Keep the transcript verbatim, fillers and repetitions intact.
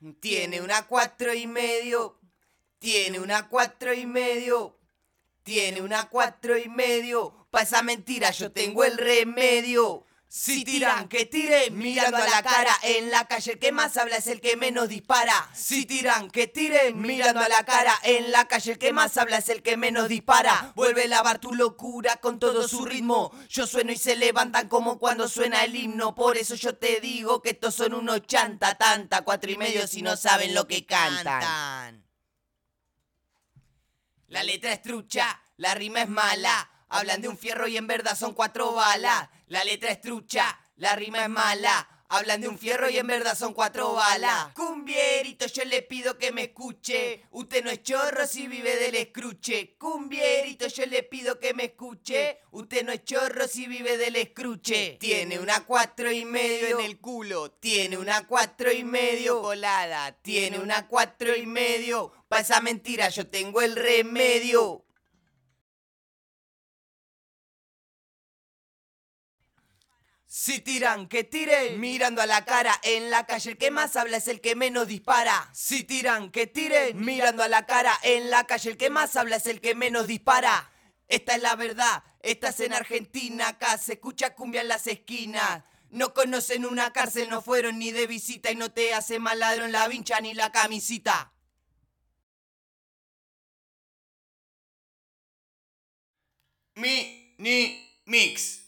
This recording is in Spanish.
Tiene una cuatro y medio. Tiene una cuatro y medio. Tiene una cuatro y medio. Pa' esa mentira yo tengo el remedio. Si tiran, que tiren, mirando a la cara. En la calle el que más habla es el que menos dispara. Si tiran, que tiren, mirando a la cara. En la calle el que más habla es el que menos dispara. Vuelve a lavar tu locura con todo su ritmo. Yo sueno y se levantan como cuando suena el himno. Por eso yo te digo que estos son unos chanta tanta. Cuatro y medio si no saben lo que cantan. La letra es trucha, la rima es mala. Hablan de un fierro y en verdad son cuatro balas. La letra es trucha, la rima es mala. Hablan de un fierro y en verdad son cuatro balas. Cumbierito, yo le pido que me escuche. Usted no es chorro si vive del escruche. Cumbierito, yo le pido que me escuche. Usted no es chorro si vive del escruche. Tiene una cuatro y medio en el culo. Tiene una cuatro y medio colada. Tiene una cuatro y medio. Pa' esa mentira yo tengo el remedio. Si tiran, que tiren, mirando a la cara. En la calle el que más habla es el que menos dispara. Si tiran, que tiren, mirando a la cara. En la calle el que más habla es el que menos dispara. Esta es la verdad, estás en Argentina. Acá se escucha cumbia en las esquinas. No conocen una cárcel, no fueron ni de visita. Y no te hace mal ladrón la vincha ni la camisita. Mi, ni, mix.